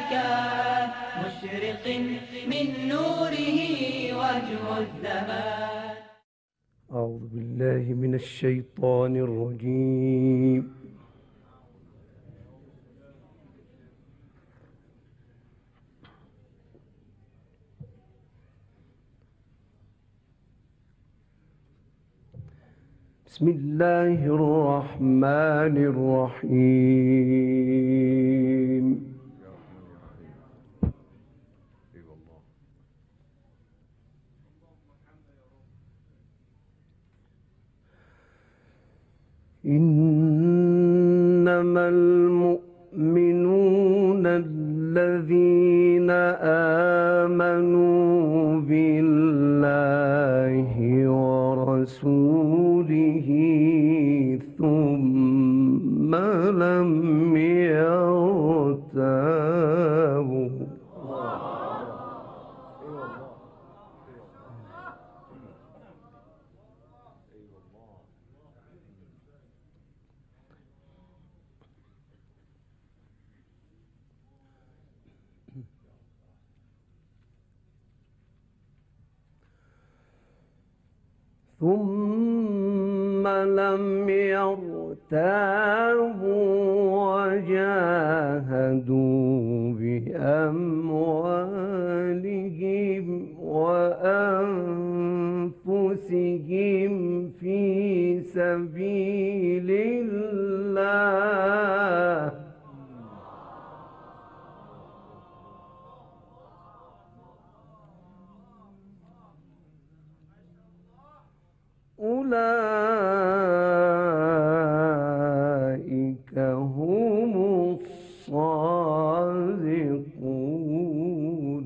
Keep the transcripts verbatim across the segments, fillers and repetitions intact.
كان مشرق من نوره وجه الزمان. أعوذ بالله من الشيطان الرجيم. بسم الله الرحمن الرحيم. إنما المؤمنون الذين آمنوا بالله ورسوله ثم لم يرتابوا. ثم لم يرتابوا وجاهدوا بأموالهم وأنفسهم في سبيل الله أولئك هم الصادقون.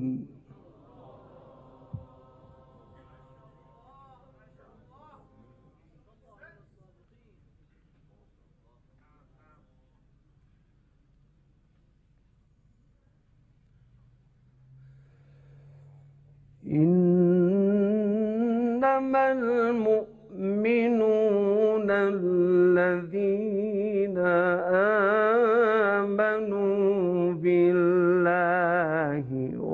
إنما المؤمنون الذين آمنوا بالله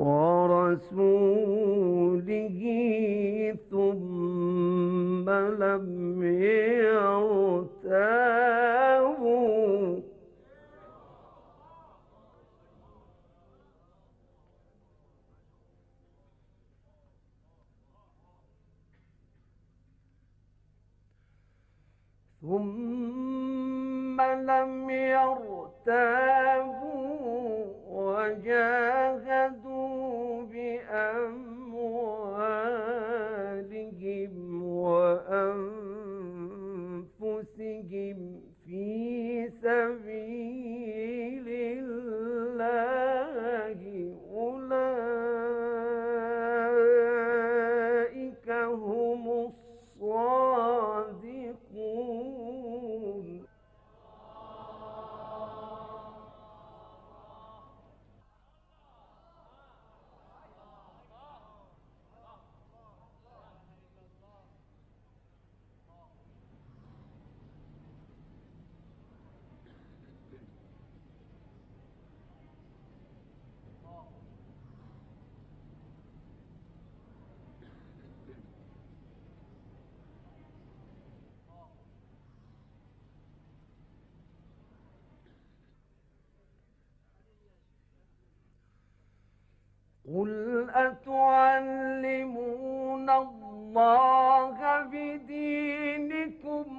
ورسوله ثم لم يرتابوا ثم لم يرتابوا وجاهدوا بأموالهم وأنفسهم في سبيل الله أولئك هم الصادقون. قل أتعلمون الله بدينكم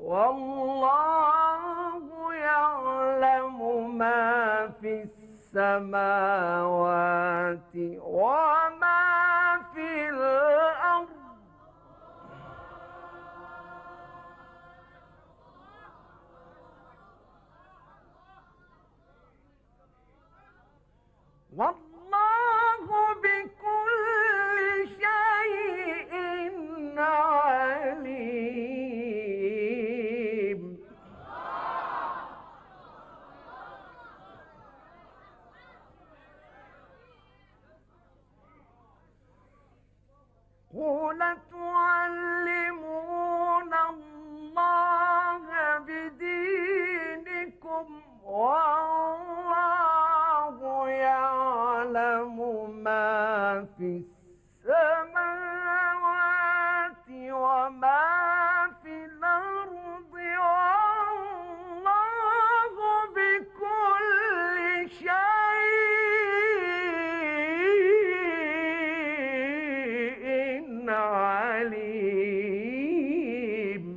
والله يعلم ما في السماوات وما في الأرض والله بكل شيء عليم. قل تعلمون الله بدينكم والله يعلم في السماوات وما في الأرض والله بكل شيء عليم.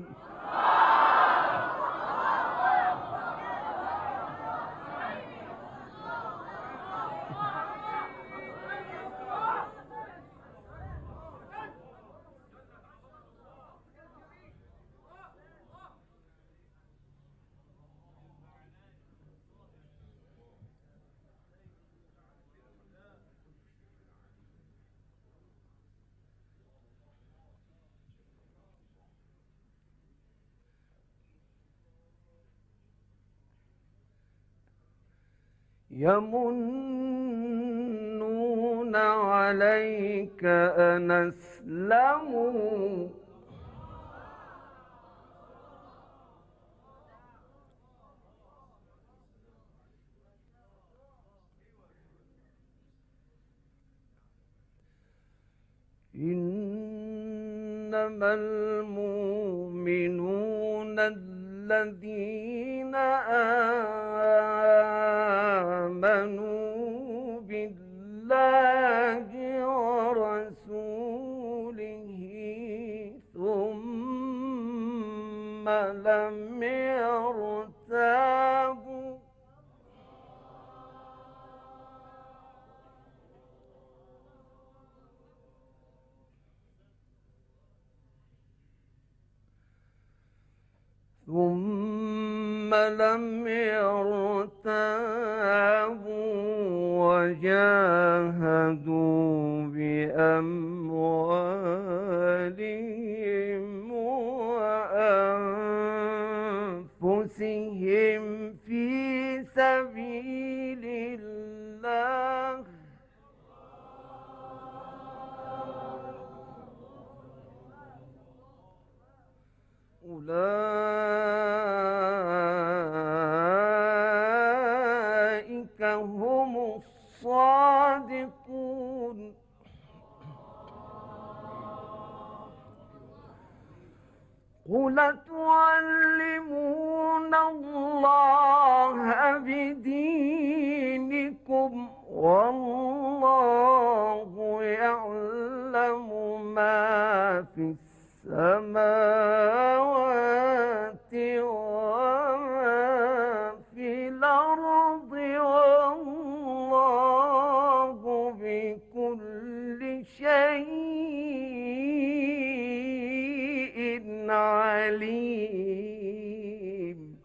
يمنون عليك أن أسلموا إنما المؤمنون الذين آمنوا بالله ورسوله ثم لم يرتابوا ثم لم يرتابوا وجاهدوا بأموالهم وأنفسهم في سبيل الله أولئك هم الصادقون. قل تعلمون الله بدينكم والله يعلم ما في السماوات وما في الأرض والله بكل شيء عليم.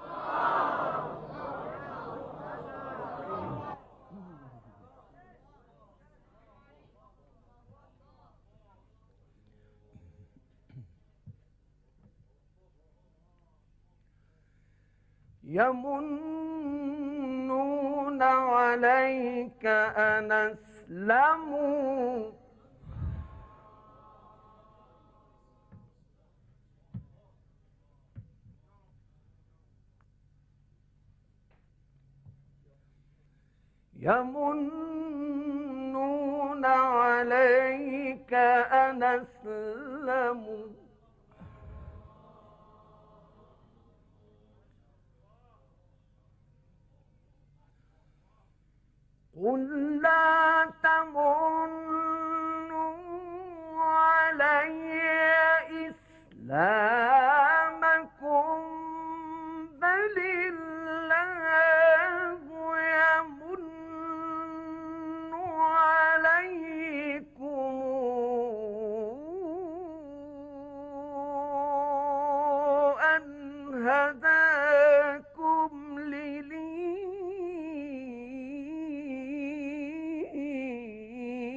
يمنون عليك أن أسلموا يمنون عليك أن أسلموا قل لا تمنوا علي إسلامكم بل الله يمن عليكم أن هداكم للإيمان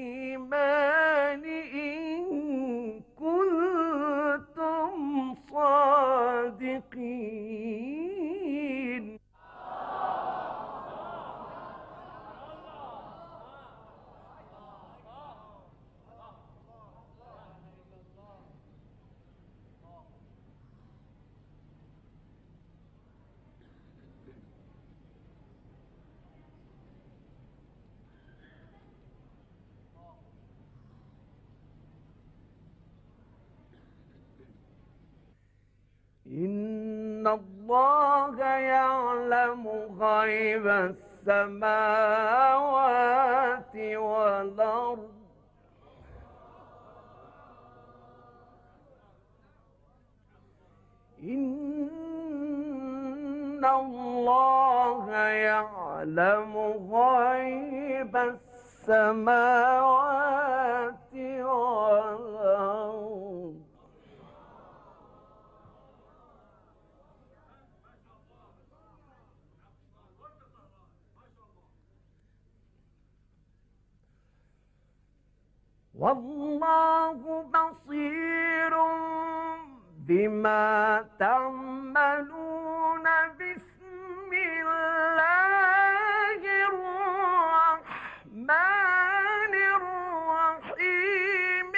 إن الله يعلم غيب السماوات والأرض إن الله يعلم غيب السماوات والأرض والله بصير بما تعملون بسم الله الرحمن الرحيم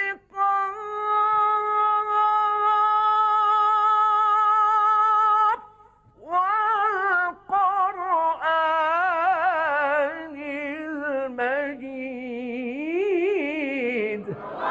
قاف والقرآن المجيد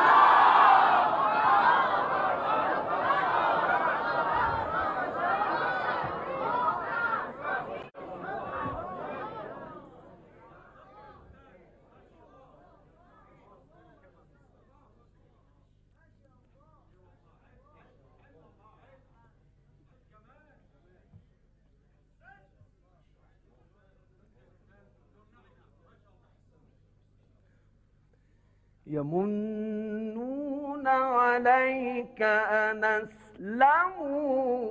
يمنون عليك أن أسلموا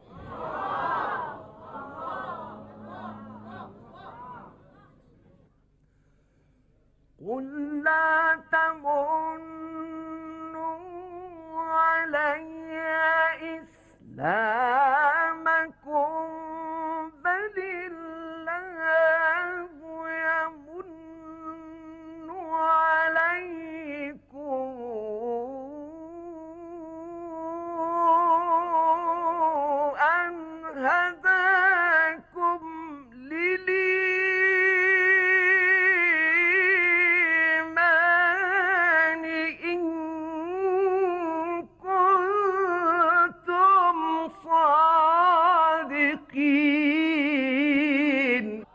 قل لا تمنوا علي إسلامكم بل الله يمن عليكم أن هداكم للإيمان إن كنتم صادقين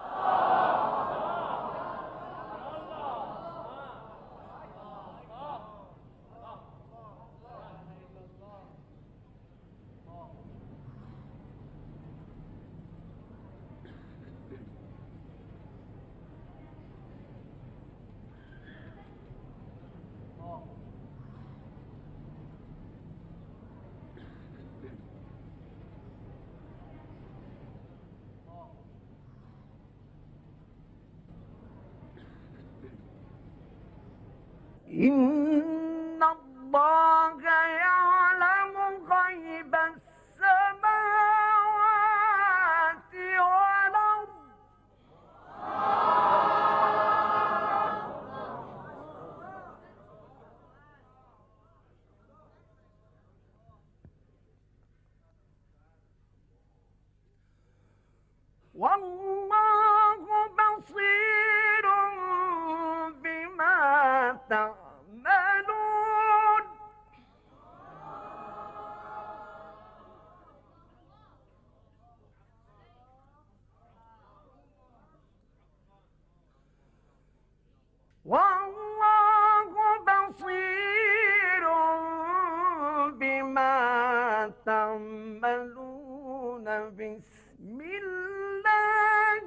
إن الله يعلم غيب السماوات والأرض والله بصير بما تعملون والله بصير بما تعملون بسم الله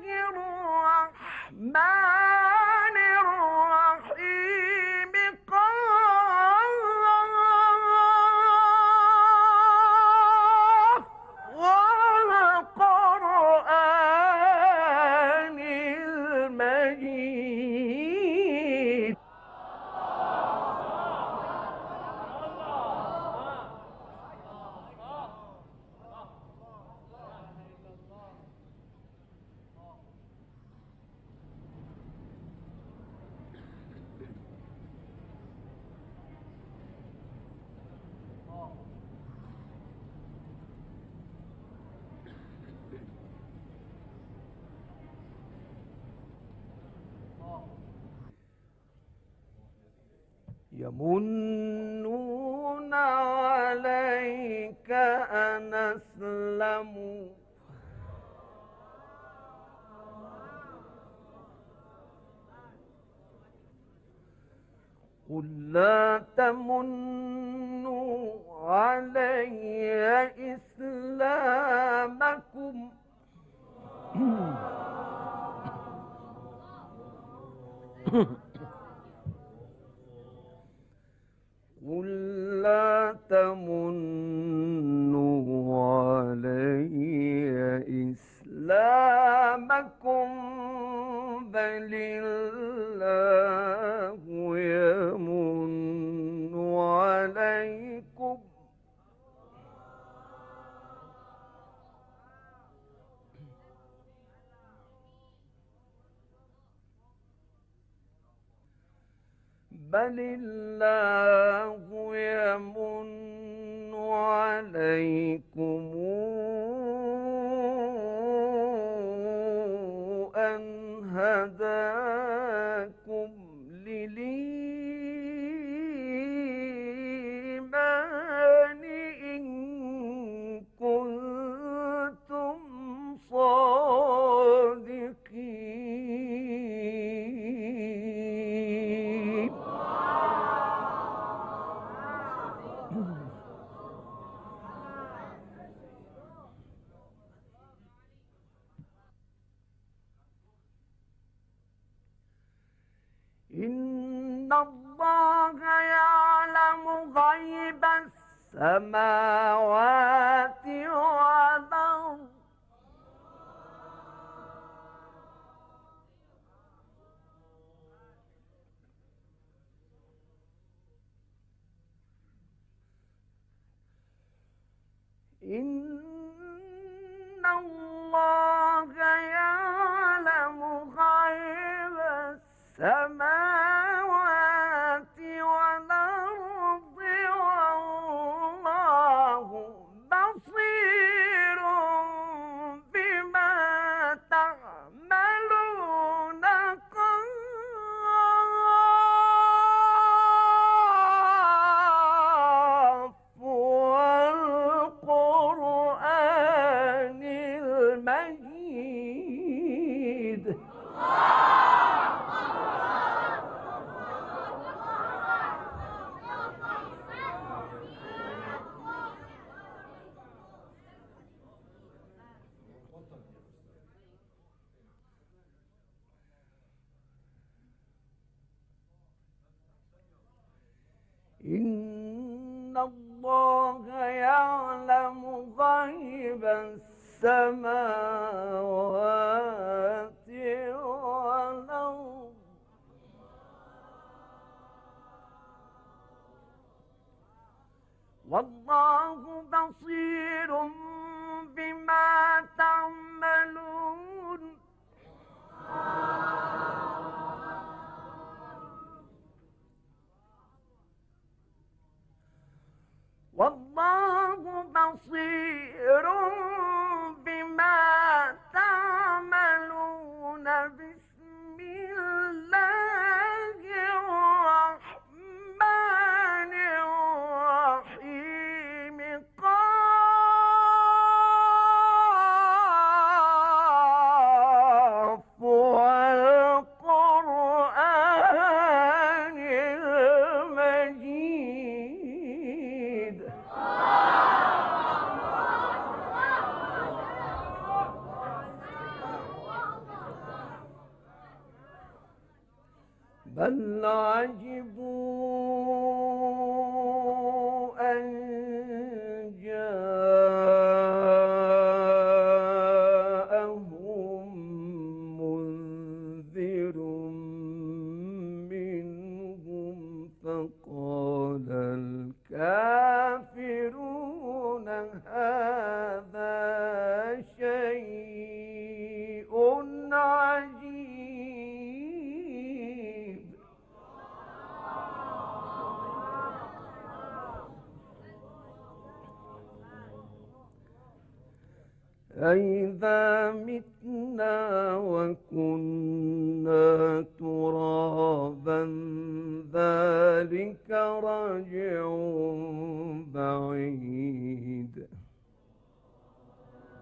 الرحمن الرحيم قاف والقرآن المجيد يمنون عليك أن أسلموا تموت قل لا تمنوا علي إسلامكم قل لا تمنوا علي إسلامكم بل الله يمن عليكم بل الله يمن عليكم أن هداكم للإيمان إن كنتم صادقين. إن الله يعلم غيب السماوات والأرض إن الله يعلم غيب السماوات والأرض والله بصير بما تعملون قاف والقرآن المجيد. إن الله يعلم غيب السماوات والأرض والله بصير بما تعملون. والله بصير بما تعملون. بسم الله الرحمن الرحيم. قاف والقرآن المجيد. بل عجبوا أن جاءهم منذر منهم فقال الكافرون هذا شيء عجيب. أإذا متنا وكنا ترابا ذلك رجع. بعيد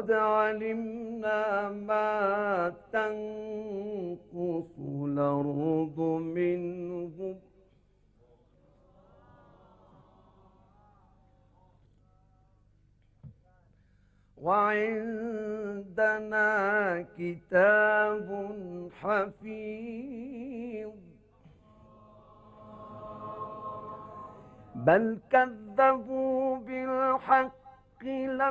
قد علمنا ما تنقص الأرض منهم وعندنا كتاب حفيظ بل كذبوا بالحق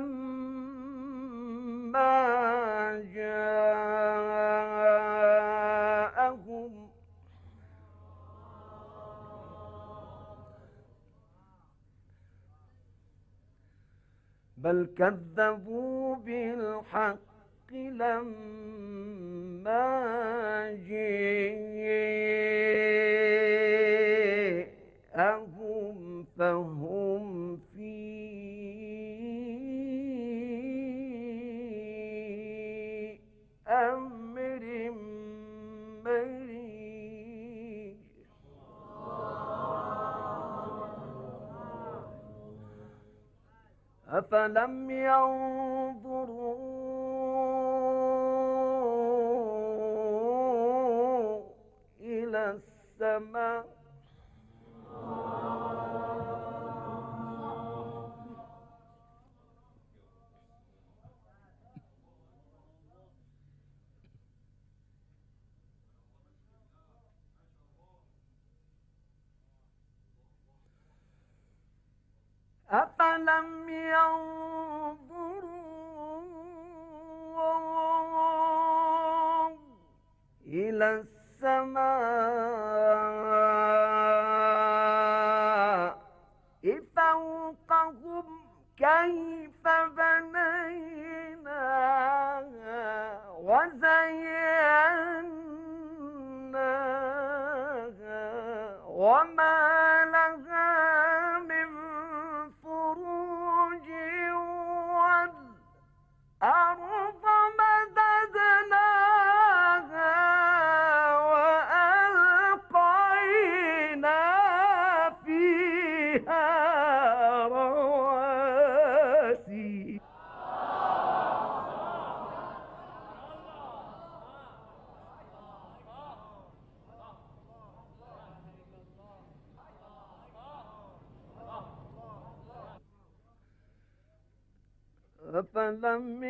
لما جاءهم بل كذبوا بالحق لما جاءهم فهم في أمر مريج أفلم ينظروا إلى السماء أفلم ينظروا إلى السماء فوقهم كيف بنيناها وزيناها وما لها الأرض مددناها وألقينا فيها رواسي أفلم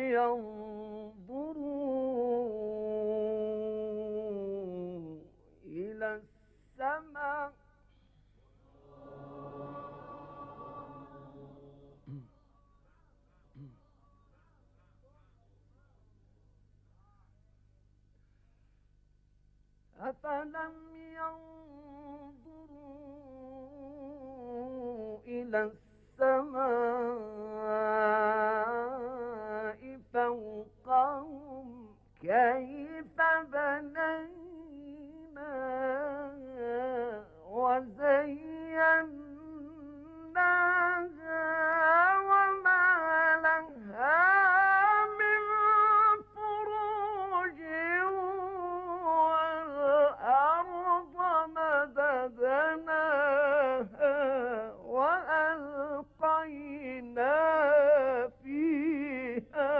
ينظروا إلى السماء أفلم ينظروا إلى السماء فوقهم كيف بنيناها وزيناها وما لها من فروج والأرض مددناها وألقينا فيها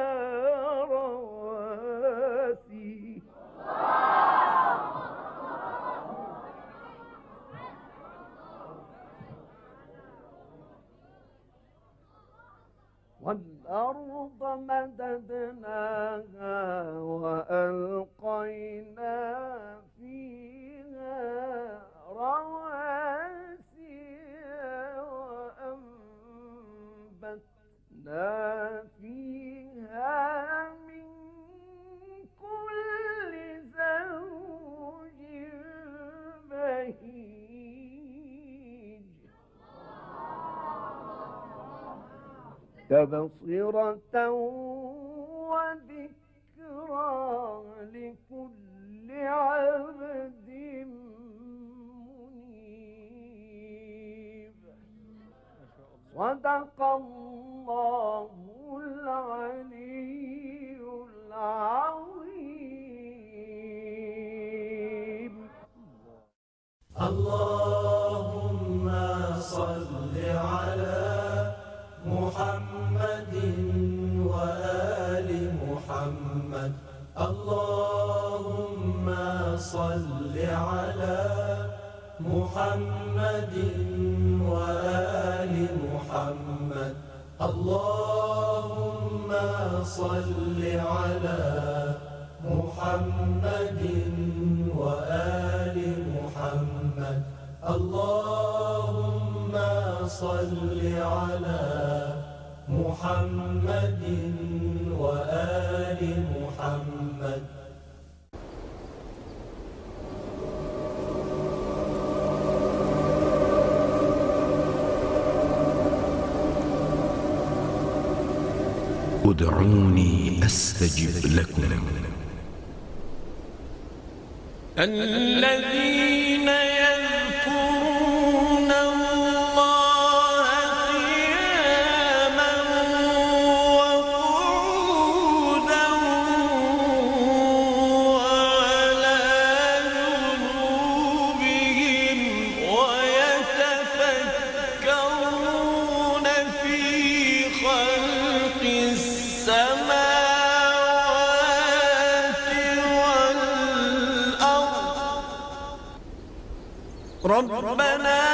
رواسي والأرض مددناها وألقينا فيها رواسي وأنبتنا فيها من كل زوج بهيج تبصرة وذكرى لكل عبد منيب صدق الله العلي العظيم. اللهم صل على محمد وآله محمد اللهم صل على محمد وآل محمد اللهم صل على محمد وآل محمد اللهم صل على محمد وآل محمد. ادعوني أستجب لكم. الذين يذكرون الله قياما وقعودا وعلى جنوبهم ويتفكرون في خلق السماوات والأرض ربنا